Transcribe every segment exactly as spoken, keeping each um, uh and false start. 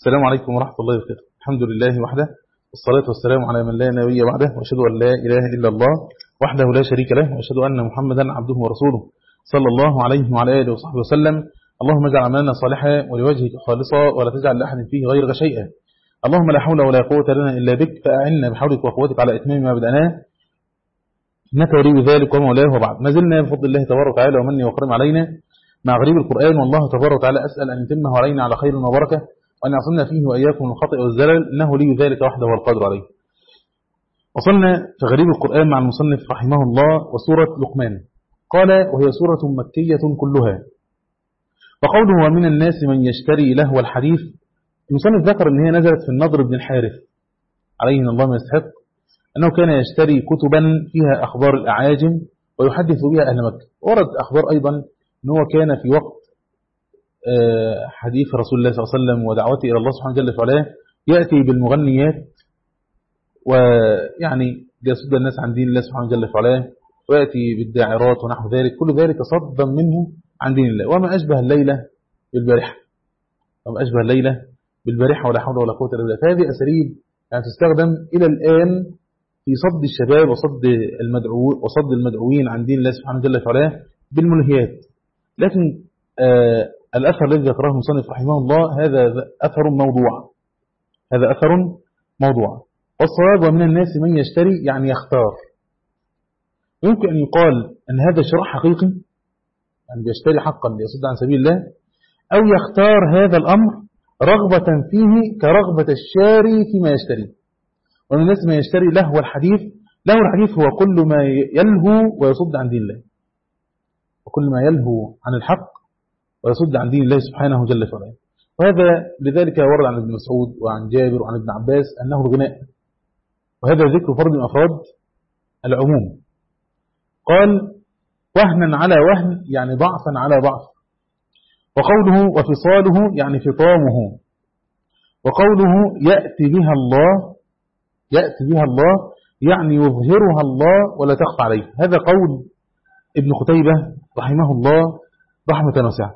السلام عليكم ورحمة الله وبركاته. الحمد لله وحده، والصلاة والسلام على من لا نبي بعده، وأشهد أن لا إله إلا الله وحده لا شريك له، وأشهد أن محمدا عبده ورسوله صلى الله عليه وعلى آله وصحبه وسلم. اللهم اجعل عملنا صالحا ولوجهك خالصا، ولا تجعل لأحد فيه غيرك شيئا. اللهم لا حول ولا قوة لنا إلا بك، فأعنا بحولك وقوتك على إتمام ما بدأناه، إنك ولي ذلك ومولاه. وبعد، ما زلنا بفضل الله تبارك وتعالى ومنه وكرم علينا مع غريب القرآن، والله تبارك وتعالى أسأل أن يتمه علينا على خير وبركة، وأن يعصمنا فيه وإياكم من الخطأ والزلل، إنه لي ذلك وحده والقادر عليه. وصلنا في غريب القرآن مع المصنف رحمه الله وسورة لقمان. قال: وهي سورة مكية كلها. وقوله: ومن الناس من يشتري لهو الحديث، المصنف ذكر أن هي نزلت في النضر بن الحارث عليه من الله ما يستحق، أنه كان يشتري كتبا فيها أخبار الأعاجم ويحدث بها أهل مكة. ورد أخبار أيضا أنه كان في وقت حديث رسول الله صلى الله عليه وسلم ودعوته إلى الله سبحانه جل وعلا يأتي بالمغنيات، ويعني يصد الناس عن دين الله سبحانه جل وعلا، ويأتي بالداعرات ونحو ذلك، كل ذلك صدا منه عن دين الله. وما أشبه الليلة بالبارحة وما أشبه الليلة بالبارحة ولا حول ولا قوة إلا بالله. فهذه أساليب يعني تستخدم إلى الآن في صد الشباب وصد المدعو وصد المدعوين عن دين الله سبحانه جل وعلا بالملهيات. لكن آه الأثر الذي ذكره المصنف رحمه الله هذا أثر موضوع هذا أثر موضوع والصواب: ومن الناس من يشتري يعني يختار. يمكن أن يقال أن هذا شراء حقيقي، يعني بيشتري حقا ليصد عن سبيل الله، أو يختار هذا الأمر رغبة فيه كرغبة الشاري فيما يشتري. ومن الناس من يشتري لهو الحديث. لهو الحديث هو كل ما يلهو ويصد عن دين الله، وكل ما يلهو عن الحق ويصد عن دين الله سبحانه جل وعلا. وهذا لذلك ورد عن ابن مسعود وعن جابر وعن ابن عباس أنه الغناء، وهذا ذكر فرد من أفراد العموم. قال: وهنا على وهن يعني ضعفا على ضعف. وقوله وفصاله يعني فطامه. وقوله يأتي بها الله يأتي بها الله يعني يظهرها الله ولا تخفى عليه. هذا قول ابن قتيبة رحمه الله رحمة واسعة.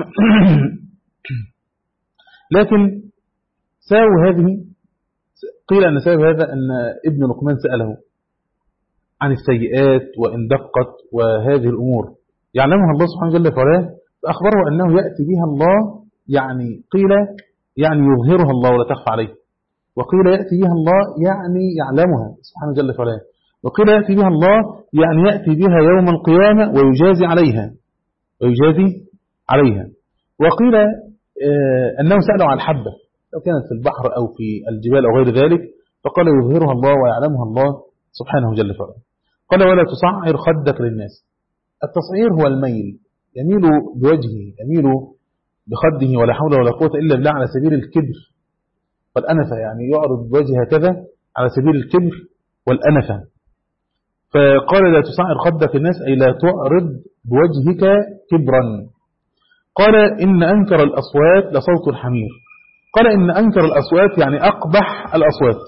لكن ساو هذه قيل أن ساو هذا أن ابن لقمان سأله عن السيئات وإن دقت وهذه الأمور يعلمها الله سبحانه جل وعلا، فأخبره أنه يأتي بها الله، يعني قيل يعني يظهرها الله ولا تخفى عليه، وقيل يأتي بها الله يعني يعلمها سبحانه جل وعلا، وقيل يأتي بها الله يعني يأتي بها يوم القيامة ويجازي عليها ويجازي عليها. وقيل آه أنه سأله عن الحبة لو كانت في البحر أو في الجبال أو غير ذلك، فقال يظهرها الله ويعلمها الله سبحانه جل وعلا. قال: ولا تصعر خدك للناس. التصعير هو الميل، يميل بوجهه يميل بخده ولا حول ولا قوة إلا بالله على سبيل الكبر والأنفة، يعني يعرض بوجهه هكذا على سبيل الكبر والأنفة. فقال: لا تصعر خدك للناس أي لا تعرض بوجهك كبرا. قال: إن أنكر الأصوات لصوت الحمير. قال: إن أنكر الأصوات يعني أقبح الأصوات.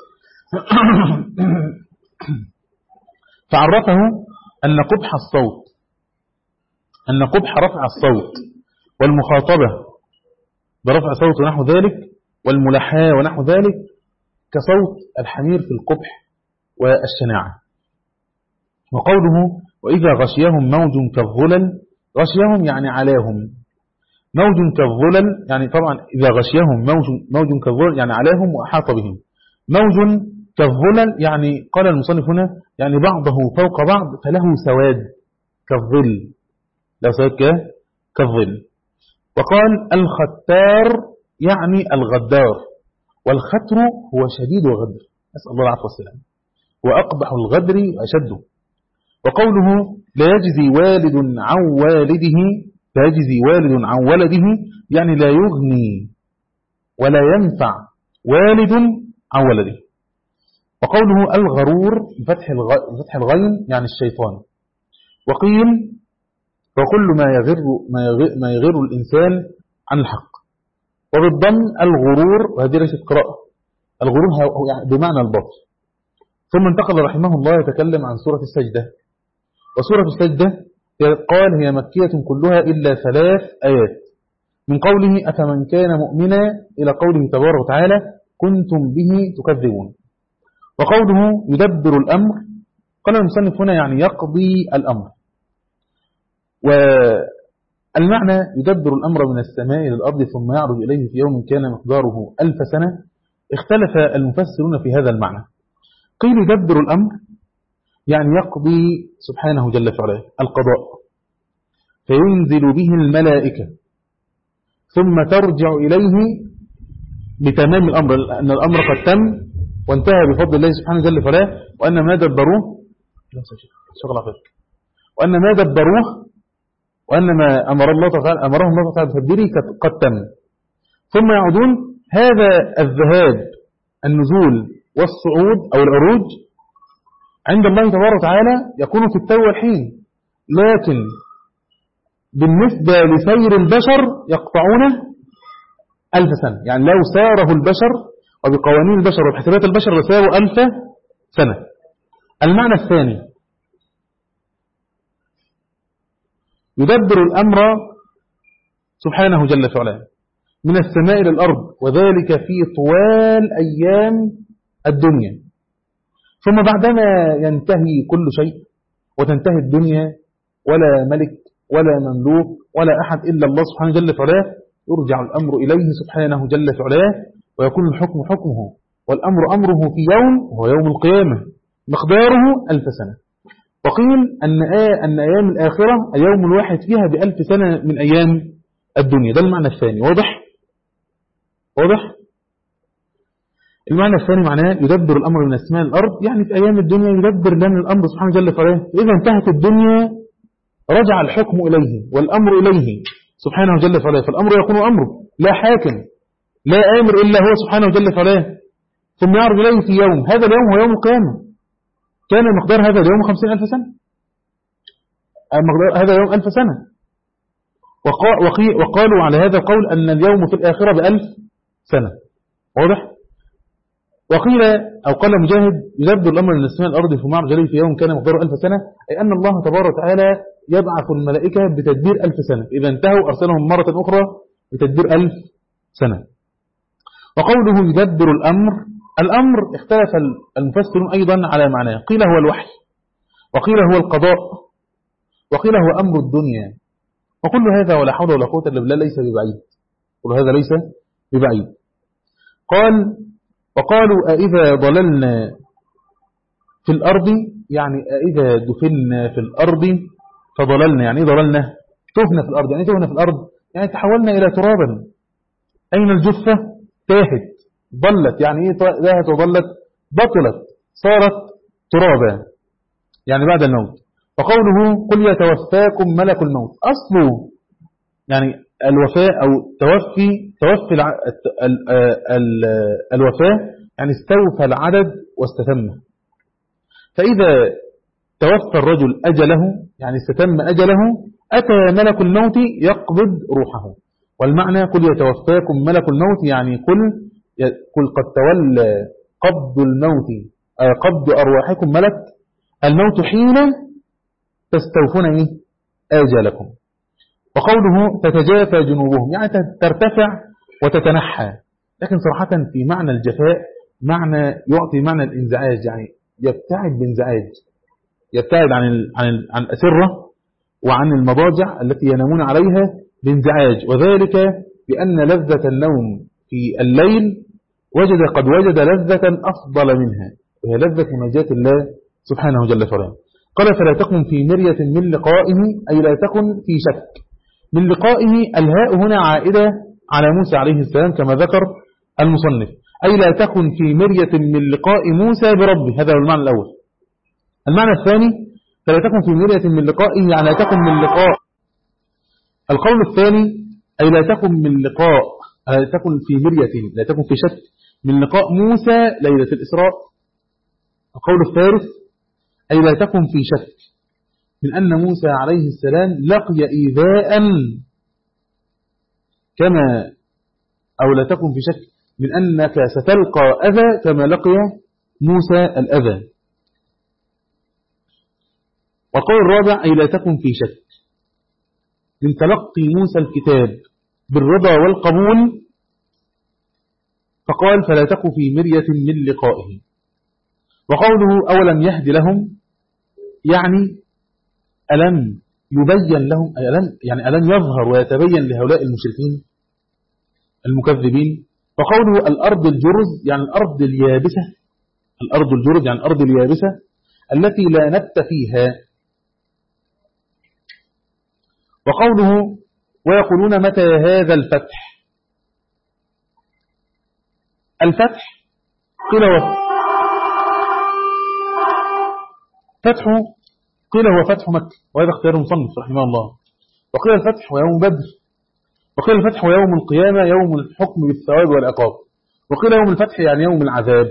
فعرفه أن قبح الصوت أن قبح رفع الصوت والمخاطبة برفع صوت ونحو ذلك والملحاة ونحو ذلك كصوت الحمير في القبح والشناعة. وقوله: وإذا غشيهم موج كالظلل. غشيهم يعني علاهم، موج كالظلل يعني طبعا إذا غشيهم موج, موج كالظلل يعني علاهم وأحاط بهم. موج كالظلل يعني قال المصنف هنا يعني بعضه فوق بعض فله سواد كالظل، لا سواد كالظل. وقال: الختار يعني الغدار، والختر هو شديد الغدر، نسأل الله العفو والسلام، وأقبح الغدر وأشده. وقوله: لا يجزي والد عن والده لا يجزي والد عن ولده يعني لا يغني ولا ينفع والد عن ولده. وقوله: الغرور بفتح الغين يعني الشيطان. وقيل: وكل ما يغر ما يغر, ما يغر الإنسان عن الحق. وبالضم الغرور، وهذه ليست قراءة، الغرور هو يعني بمعنى البطل. ثم انتقل رحمه الله يتكلم عن سورة السجدة. وسورة السجدة قال: هي مكية كلها إلا ثلاث آيات. من قوله أفمن كان مؤمنا إلى قوله تبارك وتعالى كنتم به تكذبون. وقوله يدبر الأمر قال المصنف هنا يعني يقضي الأمر. والمعنى يدبر الأمر من السماء إلى الأرض ثم يعرج إليه في يوم كان مقداره ألف سنة. اختلف المفسرون في هذا المعنى. قيل يدبر الأمر يعني يقضي سبحانه جل وعلا القضاء فينزل به الملائكة ثم ترجع إليه بتمام الأمر، أن الأمر قد تم وانتهى بفضل الله سبحانه جل وعلا، وأن ما دبروه وأن ما دبروه وأن ما أمر الله تعالى أمرهم الله تعالى بتدبيره قد تم، ثم يعودون. هذا الذهاب النزول والصعود أو العروج عند الله تبارك وتعالى يكون في التو والحين، لكن بالنسبة لسير البشر يقطعون ألف سنة. يعني لو ساره البشر وبقوانين البشر وبحسابات البشر لساروا ألف سنة. المعنى الثاني يدبر الأمر سبحانه جل وعلا من السماء إلى الأرض، وذلك في طوال أيام الدنيا، ثم بعدما ينتهي كل شيء وتنتهي الدنيا ولا ملك ولا مملوك ولا أحد إلا الله سبحانه جل وعلا، يرجع الأمر إليه سبحانه جل وعلا ويكون الحكم حكمه والأمر أمره في يوم وهو يوم القيامة مقداره ألف سنة. وقيل أن أن أيام الآخرة اليوم الواحد فيها بألف سنة من أيام الدنيا. ده المعنى الثاني. واضح؟ واضح؟ المعنى الثاني معناه يدبر الأمر من السماء الأرض، يعني في أيام الدنيا يدبر لنا الأمر سبحانه جل وعلا. إذا انتهت الدنيا رجع الحكم إليه والأمر إليه سبحانه جل وعلا، فالأمر يكون أمره، لا حاكم لا آمر إلا هو سبحانه جل وعلا. ثم يعرض إليه في يوم، هذا اليوم هو يوم القيامة، كان مقدار هذا اليوم خمسين ألف سنة، مقدار هذا اليوم ألف سنة. وقالوا على هذا القول أن اليوم في الآخرة بألف سنة. واضح؟ وقيل أو قال مجاهد يدبر الأمر من السماء الأرض ثم يعرج إليه في يوم كان مقداره ألف سنة، أي أن الله تبارك وتعالى يبعث الملائكة بتدبير ألف سنة، إذا انتهوا أرسلهم مرة أخرى بتدبير ألف سنة. وقوله يدبر الأمر، الأمر اختلف المفسرون أيضا على معناه، قيل هو الوحي، وقيل هو القضاء، وقيل هو أمر الدنيا. وكل هذا ولا حول ولا قوة إلا بالله ليس ببعيد، كل هذا ليس ببعيد. قال وقالوا أإذا ضللنا في الأرض، يعني أإذا دفنا في الأرض فضللنا، يعني ضللنا تهنا في الأرض، يعني تهنا في الأرض يعني تحولنا إلى ترابا. أين الجثة؟ تاهت ضلت، يعني إيه تاهت وضلت؟ بطلت صارت ترابا يعني بعد الموت. وقوله قل يتوفاكم ملك الموت، أصله يعني الوفاء أو توفي توفي الع... ال... ال... الوفاء يعني استوفى العدد واستتمه. فإذا توفى الرجل أجله يعني استتم أجله أتى ملك الموت يقبض روحه. والمعنى قل يتوفاكم ملك الموت يعني قل قل قد تولى قبض الموت قبض أرواحكم ملك الموت حين تستوفون إيه؟ آجالكم. وقوله تتجافى جنوبهم يعني ترتفع وتتنحى، لكن صراحة في معنى الجفاء معنى يعطي معنى الانزعاج، يعني يبتعد بانزعاج، يبتعد عن ال عن ال عن الأسرة وعن المضاجع التي ينامون عليها بانزعاج، وذلك بأن لذة النوم في الليل وجد قد وجد لذة أفضل منها، وهي لذة مناجاة الله سبحانه جل وعلا. قال فلا تكن في مرية من لقائه، أي لا تكن في شك من لقائه. الهاء هنا عائدة على موسى عليه السلام كما ذكر المصنف، أي لا تكن في مرية من لقاء موسى بربه، هذا هو المعنى الأول. المعنى الثاني فلا تكن في مرية من لقائه يعني لا تكن من لقاء. القول الثاني أي لا تكن من لقاء لا تكن في مرية لا تكن في شك من لقاء موسى ليلة الإسراء. القول الثالث أي لا تكن في شك من أن موسى عليه السلام لقي إيذاء كما أو لا تكن في شك من أنك ستلقى أذى كما لقي موسى الأذى. والقول الرابع أي لا تكن في شك من تلقي موسى الكتاب بالرضا والقبول، فقال فلا تك في مرية من لقائه. وقوله أولم يهد لهم يعني ألم يبين لهم، ألم يعني ألم يظهر ويتبين لهؤلاء المشركين المكذبين. وقوله الأرض الجرز يعني الأرض اليابسة، الأرض الجرز يعني الأرض اليابسة التي لا نبت فيها. وقوله ويقولون متى هذا الفتح، الفتح قيل هو فتح قيل هو فتح مكة، وهذا اختيار المصنف رحمه الله. وقيل الفتح ويوم بدر، وقيل الفتح ويوم القيامة يوم الحكم بالثواب والعقاب، وقيل يوم الفتح يعني يوم العذاب.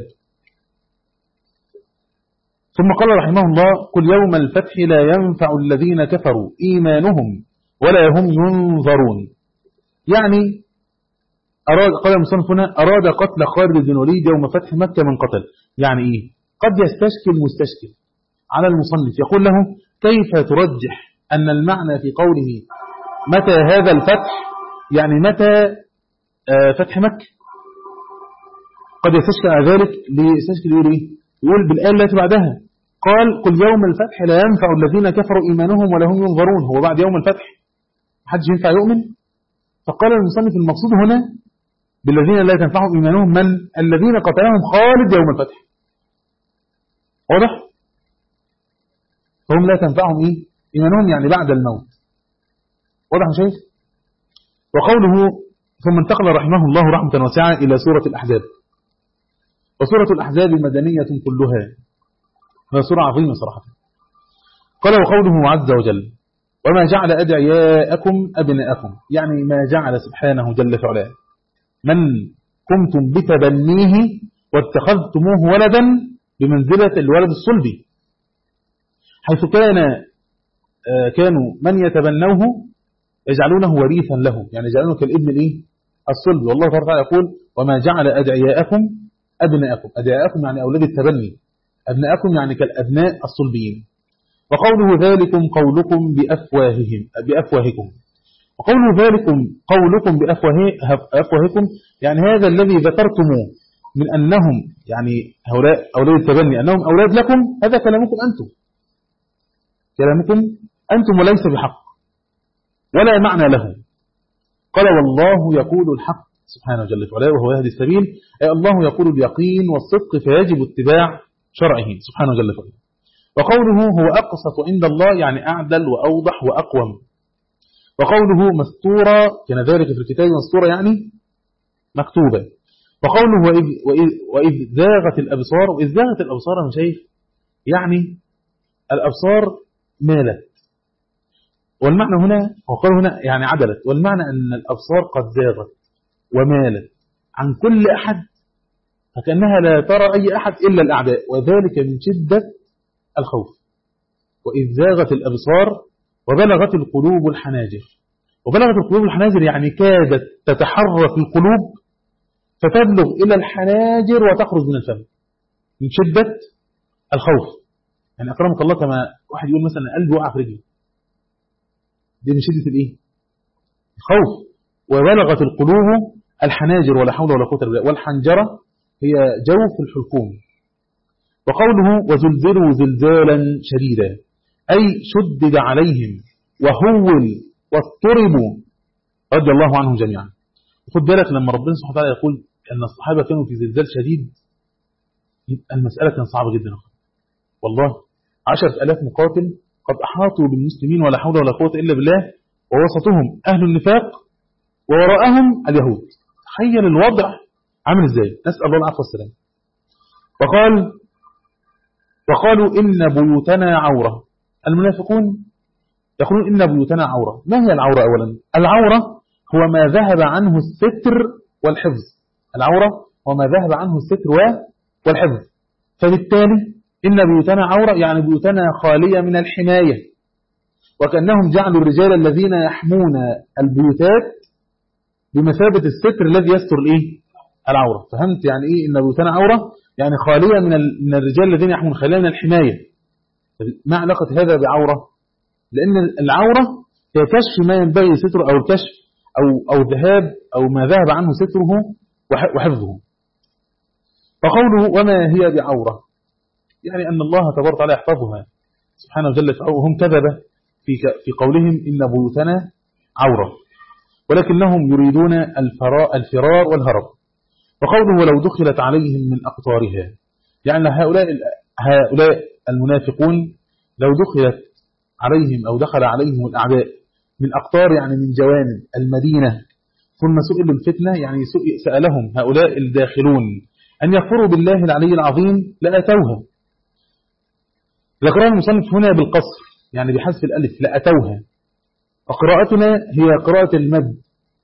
ثم قال رحمه الله قل يوم الفتح لا ينفع الذين كفروا إيمانهم ولا هم ينظرون. يعني أراد قال المصنف هنا أراد قتل خالد بن الوليد يوم فتح مكة من قتل. يعني إيه؟ قد يستشكل مستشكل على المصنف يقول له كيف ترجح أن المعنى في قوله متى هذا الفتح يعني متى فتح مكة؟ قد يستشكل على ذلك. ليستشكل يقول إيه؟ يقول بالآية التي بعدها قال قل يوم الفتح لا ينفع الذين كفروا إيمانهم ولا هم ينظرون. هو بعد يوم الفتح محدش ينفع يؤمن؟ فقال المصنف المقصود هنا بالذين لا تنفعهم إيمانهم من الذين قتلهم خالد يوم الفتح. واضح؟ فهم لا تنفعهم إيه؟ إيمانهم يعني بعد الموت. واضح يا شيخ؟ وقوله ثم انتقل رحمه الله رحمة واسعة إلى سورة الأحزاب. وسورة الأحزاب مدنية كلها، هي سورة عظيمة صراحة. قال وقوله عز وجل وما جعل أدعياءكم أبناءكم، يعني ما جعل سبحانه جل في علاه من كنتم بتبنيه واتخذتموه ولدا بمنزلة الولد الصلبي، حيث كان كانوا من يتبنوه يجعلونه وريثا له، يعني يجعلونه كالابن الايه الصلبي. والله تعالى يقول وما جعل أدعياءكم أبناءكم، أدعياءكم يعني أولاد التبني، أبناءكم يعني كالأبناء الصلبيين. وقوله ذلكم قولكم بأفواههم بأفواهكم، وقوله ذلكم قولكم بأفواهكم يعني هذا الذي ذكرتموه من أنهم يعني هؤلاء أولاد التبني أنهم أولاد لكم، هذا كلامكم أنتم، كلامكم أنتم وليس بحق ولا معنى له. قال والله يقول الحق سبحانه جل وعلا وهو يهدي السبيل، أي الله يقول اليقين والصدق فيجب اتباع شرعه سبحانه جل وعلا. وقوله هو أقسط عند الله يعني أعدل وأوضح وأقوم. وقوله مستورة كان ذلك في الكتاب، مستورة يعني مكتوبة. وقوله وإذ, وإذ, وإذ زاغت الأبصار، وإذ زاغت الأبصار من شيء يعني الأبصار مالت، والمعنى هنا وقال هنا يعني عدلت، والمعنى أن الأبصار قد زاغت ومالت عن كل أحد، فكأنها لا ترى أي أحد إلا الأعداء، وذلك من شدة الخوف. وإذ زاغت الأبصار وبلغت القلوب الحناجر، وبلغت القلوب الحناجر يعني كادت تتحرك القلوب فتبلغ إلى الحناجر وتخرج من الفم من شدة الخوف. يعني أكرمك الله كما واحد يقول مثلا قلبي وقع في رجلي، دي من شدة الإيه؟ الخوف. وبلغت القلوب الحناجر ولا حول ولا قوة إلا بالله، والحنجرة هي جوف الحلقوم. وقوله وزلزلوا زلزالا شديدا أي شدد عليهم وهول واضطربوا رضي الله عنهم جميعا. خد بالك لما ربنا سبحانه وتعالى يقول أن الصحابة كانوا في زلزال شديد، المسألة كانت صعبة جدا. والله عشرة ألاف مقاتل قد أحاطوا بالمسلمين ولا حول ولا قوة إلا بالله، ووسطهم أهل النفاق ووراءهم اليهود. تخيل الوضع عامل إزاي، نسأل الله العفو والسلام. وقال وقالوا إن بيوتنا عورة، المنافقون يقولون إن بيوتنا عورة. ما هي العورة؟ أولا العورة هو ما ذهب عنه الستر والحفظ، العورة هو ما ذهب عنه الستر والحفظ. فبالتالي إن بيوتنا عورة يعني بيوتنا خالية من الحماية، وكأنهم جعلوا الرجال الذين يحمون البيوتات بمثابة الستر الذي يستر الإيه؟ العورة. فهمت يعني إيه إن بيوتنا عورة؟ يعني خالية من من الرجال الذين يحمون، خالية من الحماية. ما علاقة هذا بعورة؟ لأن العورة هي كشف ما ينبغي ستره أو الكشف أو, أو ذهاب أو ما ذهب عنه ستره وحفظه. فقوله وما هي بعورة يعني أن الله تبارك وتعالى يحفظها سبحانه وجل وهم كذبة في في قولهم إن بيوتنا عورة ولكنهم يريدون الفرار والهرب. وقوله ولو دخلت عليهم من أقطارها يعني هؤلاء هؤلاء المنافقون لو دخلت عليهم أو دخل عليهم الأعداء من أقطار يعني من جوانب المدينة ثم سئلوا الفتنة يعني سألهم هؤلاء الداخلون أن يكفروا بالله العلي العظيم لأتوها. ذكرها المصنف هنا بالقصر يعني بحذف الألف لأتوها. وقراءتنا هي قراءة المد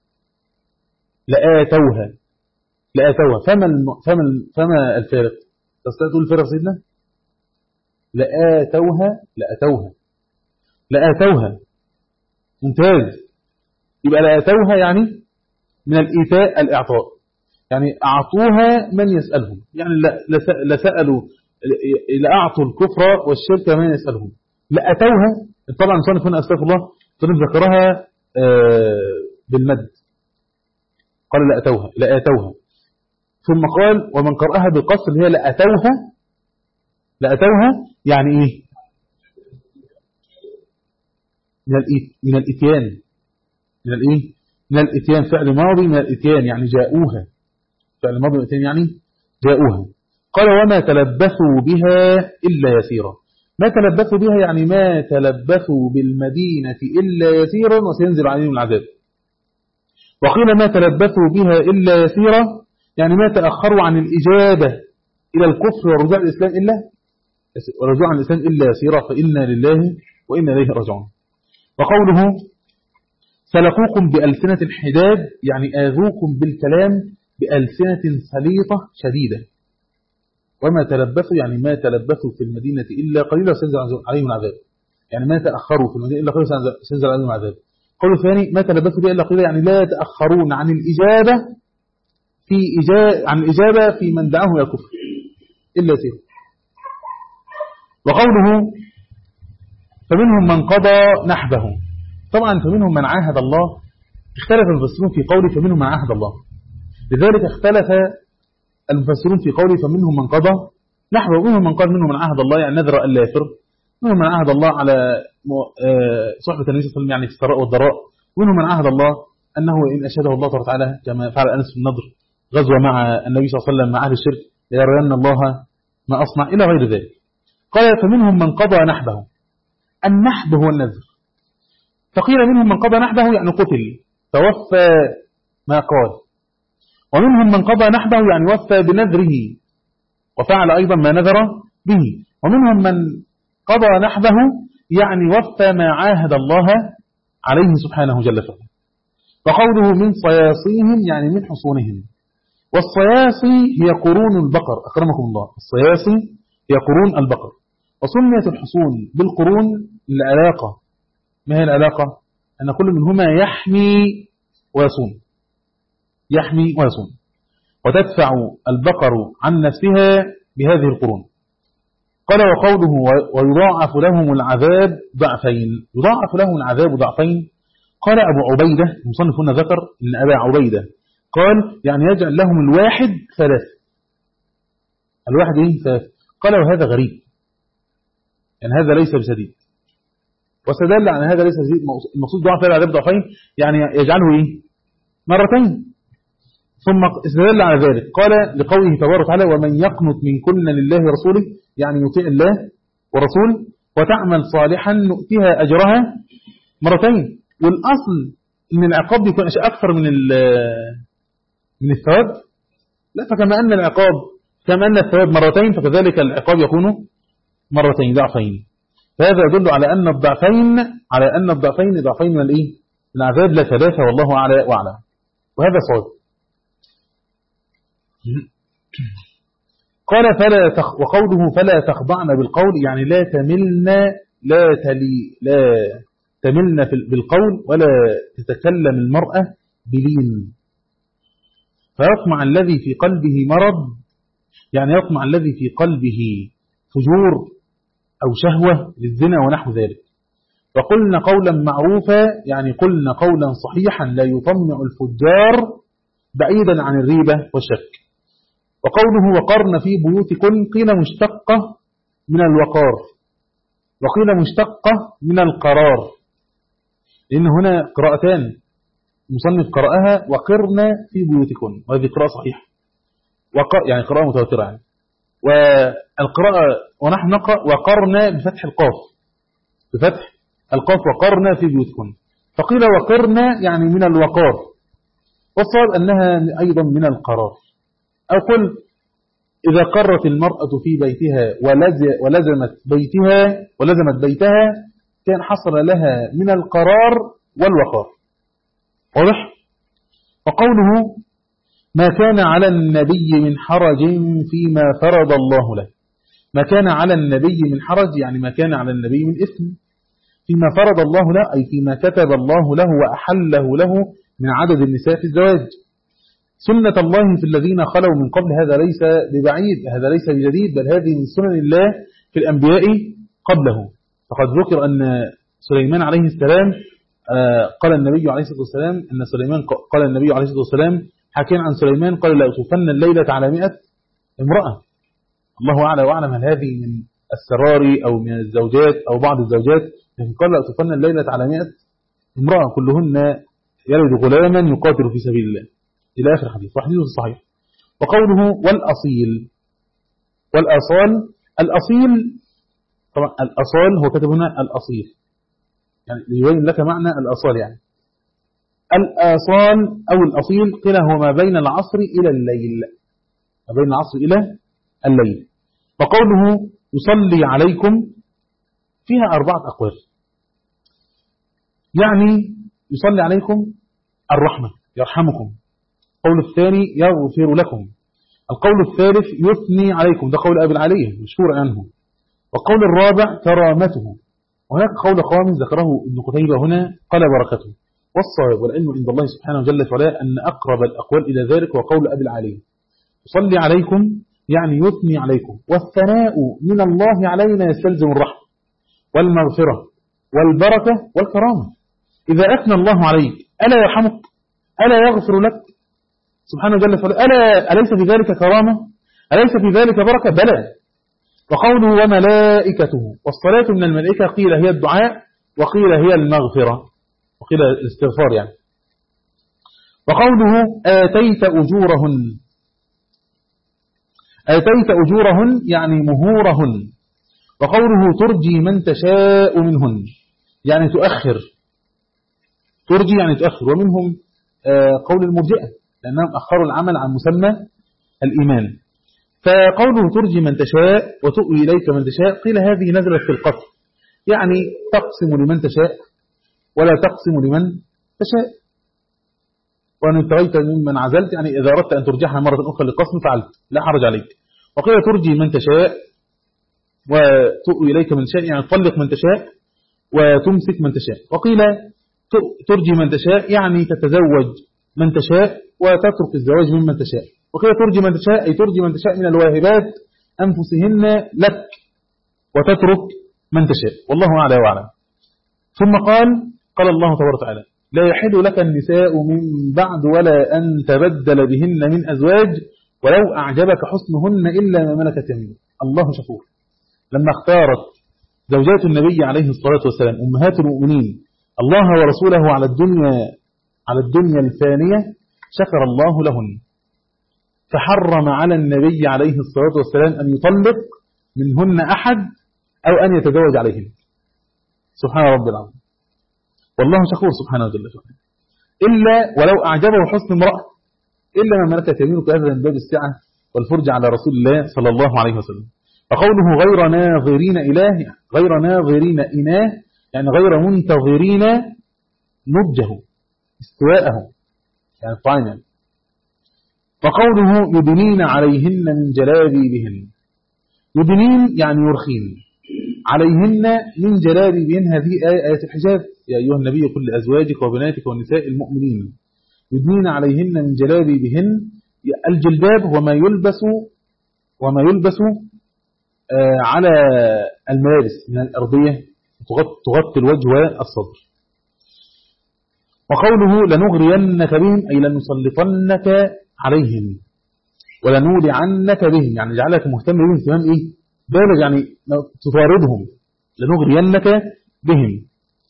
لآتوها لآتوها. فما الم... فما فما الفارق؟ تستطيع تقول الفارق سيدنا؟ لآتوها لأتوها لآتوها ممتاز. يبقى لآتوها يعني من الإيتاء الإعطاء يعني أعطوها من يسألهم يعني لسألوا لأعطوا الكفر والشرك من يسألهم. لأتوها طبعا صنف هنا أستغفر الله صنف ذكرها بالمد قال لأتوها لأتوها ثم قال ومن قرأها بالقصر هي لأتوها لأتوها يعني إيه من الإتيان من الإيه من الإتيان فعل ماضي من الإتيان يعني جاءوها فعل ماضي من الإتيان يعني جاءوها. قال وما تلبثوا بها إلا يسيرا. ما تلبثوا بها يعني ما تلبثوا بالمدينة إلا يسيرا وسينزل عليهم العذاب. وقيل ما تلبثوا بها إلا يسيرا يعني ما تأخروا عن الإجابة إلى الكفر ورجوع الإسلام إلا ورجوع عن الإسلام إلا يسيرا فإنا لله وإنا إليه راجعون. وقوله سلقوكم بألسنة حداد يعني آذوكم بالكلام بألسنة سليطة شديدة. وما تلبثوا يعني ما تلبثوا في المدينة إلا قليلا سينزل عليهم العذاب يعني ما تأخروا في المدينة إلا قليلا سينزل عليهم العذاب. قول الثاني ما تلبثوا بها إلا قليلا يعني لا تأخرون عن الإجابة في إجابة عن الإجابة في من دعاه إلى الكفر إلا يسير. وقوله فمنهم من قضى نحبه طبعا فمنهم من عاهد الله اختلف المفسرون في قوله فمنهم من عاهد الله. لذلك اختلف المفسرون في قوله فمنهم من قضى نحبه ومنهم من قال منهم من عاهد الله يعني نذر ألا يفر. منهم من عاهد الله على صحبة النبي صلى الله عليه وسلم يعني في السراء والضراء. ومنهم من عاهد الله أنه إن أشهده الله تعالى كما فعل أنس بن النضر غزوة مع النبي صلى الله عليه وسلم مع أهل الشرك ليرين الله ما أصنع إلى غير ذلك. قال فمنهم من قضى نحبه. النحب هو النذر. فقيل منهم من قضى نحبه يعني قتل توفى ما قال. ومنهم من قضى نحبه يعني وفى بنذره وفعل أيضا ما نذر به. ومنهم من قضى نحبه يعني وفى ما عاهد الله عليه سبحانه جل وعلا. وقوله من صياصيهم يعني من حصونهم. والصياصي هي قرون البقر أكرمكم الله. الصياصي هي قرون البقر. وسميت الحصون بالقرون لعلاقة. ما هي العلاقة؟ أن كل منهما يحمي ويصون يحمي ويصون وتدفع البقر عن نفسها بهذه القرون. قال وقوله ويضاعف لهم العذاب ضعفين. يضاعف لهم العذاب ضعفين. قال أبو عبيدة المصنف هنا ذكر أن أبا عبيدة قال يعني يجعل لهم الواحد ثلاث. الواحد ايه ثلاث. قال وهذا غريب يعني هذا ليس بسديد. واستدل على هذا ليس بسديد المقصود ضعف العذاب ضعفين يعني يجعله ايه مرتين. ثم استدل على ذلك قال لقوله تبارك وتعالى ومن يقنط منكن لله ورسوله يعني يطيع الله ورسوله وتعمل صالحا نؤتها أجرها مرتين. والأصل ان العقاب يكون أكثر من من الثواب. لا فكما أن العقاب كما أن الثواب مرتين فكذلك العقاب يكون مرتين ضعفين. فهذا يدل على أن الضعفين على أن الضعفين ضعفين من الايه من العذاب لا ثلاثة والله أعلى وأعلم. وهذا صواب. قال فلا تخ وقوله فلا تخضعن بالقول يعني لا تملن لا تلي لا تملن بالقول ولا تتكلم المرأة بلين. فيطمع الذي في قلبه مرض يعني يطمع الذي في قلبه فجور أو شهوة للزنا ونحو ذلك. وقلنا قولا معروفا يعني قلنا قولا صحيحا لا يطمع الفجار بعيدا عن الريبة والشك. وقوله وقرن في بيوتكن قيل مشتقة من الوقار وقيل مشتقة من القرار، لأن هنا قراءتان مصنف قرأها وقرن في بيوتكن، وهذه قراءة صحيحة يعني قراءة متواترة يعني. والقراءة ونحن نقرأ وقرن بفتح القاف بفتح القاف وقرن في بيوتكن، فقيل وقرن يعني من الوقار، والصواب أنها أيضا من القرار. أو قل إذا قرت المرأة في بيتها ولزمت بيتها ولزمت بيتها كان حصل لها من القرار والوقار. واضح؟ وقوله ما كان على النبي من حرج فيما فرض الله له. ما كان على النبي من حرج يعني ما كان على النبي من إثم فيما فرض الله له، أي فيما كتب الله له وأحله له من عدد النساء في الزواج. سنة الله في الذين خلوا من قبل، هذا ليس ببعيد، هذا ليس بجديد، بل هذه من سنن الله في الأنبياء قبله. فقد ذكر أن سليمان عليه السلام قال النبي عليه الصلاة والسلام أن سليمان قال النبي عليه الصلاة والسلام حكينا عن سليمان قال لا أطوفن الليلة على مئة امرأة. الله أعلى وأعلم هل هذه من السرار أو من الزوجات أو بعض الزوجات، لكن قال لا أطوفن الليلة على مئة امرأة كلهن يلد غلاما يقاتل في سبيل الله إلى آخر حديث، وحديثه صحيح. وقوله والأصيل والأصال، الأصيل طبعا الأصال هو كتب هنا الأصيل يعني يبين لك معنى الأصال، يعني الأصال أو الأصيل قيل هو ما بين العصر إلى الليل، ما بين العصر إلى الليل. وقوله يصلي عليكم فيها أربعة أقوال، يعني يصلي عليكم الرحمة يرحمكم، القول الثاني يغفر لكم، القول الثالث يثني عليكم، ده قول أبي العالية مشهور عنه، والقول الرابع كرامته. وهناك قول خامس ذكره ابن قتيبة هنا قال بركته. والصواب والعلم عند الله سبحانه وجل وعلا أن أقرب الأقوال إلى ذلك وقول أبي العالية يصلي عليكم يعني يثني عليكم، والثناء من الله علينا يستلزم الرحمة والمغفرة والبركة والكرامة. إذا أثنى الله عليك ألا يرحمك؟ ألا يغفر لك سبحانه وجل وعلا؟ ألا أليس في ذلك كرامة؟ أليس في ذلك بركة؟ بلى. وقوله وملائكته، والصلاة من الملائكة قيل هي الدعاء وقيل هي المغفرة وقيل الاستغفار يعني. وقوله آتيت أجورهن، آتيت أجورهن يعني مهورهن. وقوله ترجي من تشاء منهن يعني تؤخر، ترجي يعني تؤخر. ومنهم قول المرجئة لأنهم أخروا العمل عن مسمى الإيمان. فقوله ترجي من تشاء وتؤوي إليك من تشاء قيل هذه نزلت في القتل، يعني تقسم لمن تشاء ولا تقسم لمن تشاء، وأن ابتغيت ممن عزلت يعني إذا أردت أن ترجعها مرة أخرى للقسم فعلت لا حرج عليك. وقيل ترجي من تشاء وتؤوي إليك من تشاء يعني تطلق من تشاء وتمسك من تشاء. وقيل ترجي من تشاء يعني تتزوج من تشاء وتترك الزواج ممن تشاء. وقيل ترجي من تشاء أي ترجي من تشاء من الواهبات أنفسهن لك وتترك من تشاء، والله أعلى وأعلم. ثم قال قال الله تبارك وتعالى لا يحل لك النساء من بعد ولا أن تبدل بهن من أزواج ولو أعجبك حسنهن إلا ما ملكت يمينك. الله شكور. لما اختارت زوجات النبي عليه الصلاة والسلام أمهات المؤمنين الله ورسوله على الدنيا على الدنيا الفانية شكر الله لهن، فحرم على النبي عليه الصلاة والسلام أن يطلق منهن أحد أو أن يتزوج عليهن. سبحان رب العظيم، والله شكور سبحانه وتعالى. إلا ولو أعجبه حسن امرأة إلا ما ملكت يمينك، هذا من باب السعة والفرج على رسول الله صلى الله عليه وسلم. وقوله غير ناظرين إله غير ناظرين إناه يعني غير منتظرين نضجه استواءه يعني طعنا. وقوله يدنين عليهن من جلابيبهن، يدنين يعني يرخين عليهن من جلابيبهن، هذه آية الحجاب يا أيها النبي قل لأزواجك وبناتك والنساء المؤمنين يدنين عليهن من جلابيبهن. الجلباب وما يلبس وما يلبس على الملابس من الأرضية تغطي الوجه والصدر. وقوله لنغرينك بهم أي لنسلطنك عليهم ولنولعنك بهم، يعني جعلك مهتم بهم اهتمام إيه؟ بالغ، يعني تطاردهم. لنغرينك بهم.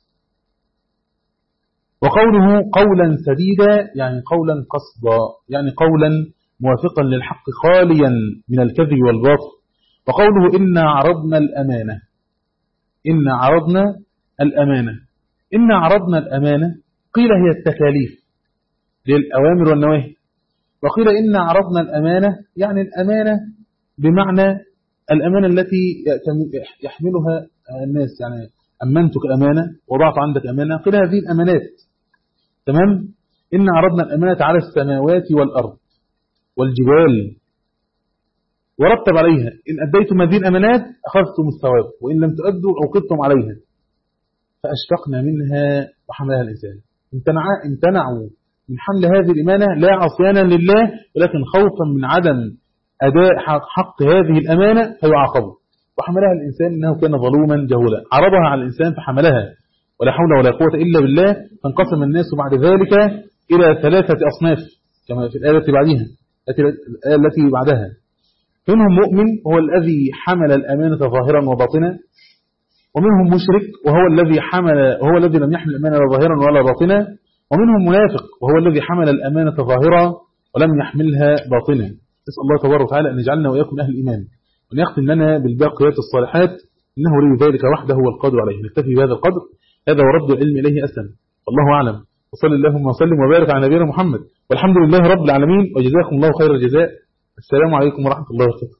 وقوله قولا سديدا يعني قولا قصدا، يعني قولا موافقا للحق خاليا من الكذب والباطل. وقوله إنا عرضنا الأمانة، إنا عرضنا الأمانة، إنا عرضنا الأمانة قيل هي التكاليف للأوامر والنواهي، وقيل إنا عرضنا الأمانة يعني الأمانة بمعنى الأمانة التي يحملها الناس، يعني أمنتك أمانة، وضعت عندك أمانة، قيل هذه الأمانات. تمام. إنا عرضنا الأمانة على السماوات والأرض والجبال ورتب عليها إن أديتم هذه الأمانات أخذتم الثواب وإن لم تؤدوا عوقبتم عليها فأشفقنا منها وحملها الإنسان. امتنعوا من حمل هذه الأمانة لا عصيانا لله ولكن خوفا من عدم أداء حق هذه الأمانة فيعاقبوا، وحملها الإنسان إنه كان ظلوما جهولا. عرضها على الإنسان فحملها ولا حول ولا قوة إلا بالله. فانقسم الناس بعد ذلك إلى ثلاثة أصناف كما في الآية التي بعدها الآية التي بعدها. منهم مؤمن وهو الذي حمل الأمانة ظاهرا وباطنا، ومنهم مشرك وهو الذي حمل وهو الذي لم يحمل الأمانة ظاهرا ولا باطنا، ومنهم منافق وهو الذي حمل الأمانة ظاهرا ولم يحملها باطنا. نسأل الله تبارك وتعالى أن يجعلنا وإياكم أهل الإيمان وأن يختم لنا بالباقيات الصالحات إنه ولي ذلك وحده هو القادر عليه. نكتفي بهذا القدر، هذا ورد العلم إليه أسلم، والله أعلم. وصلى اللهم وسلم وبارك على نبينا محمد والحمد لله رب العالمين، وجزاكم الله خير الجزاء. السلام عليكم ورحمة الله وبركاته.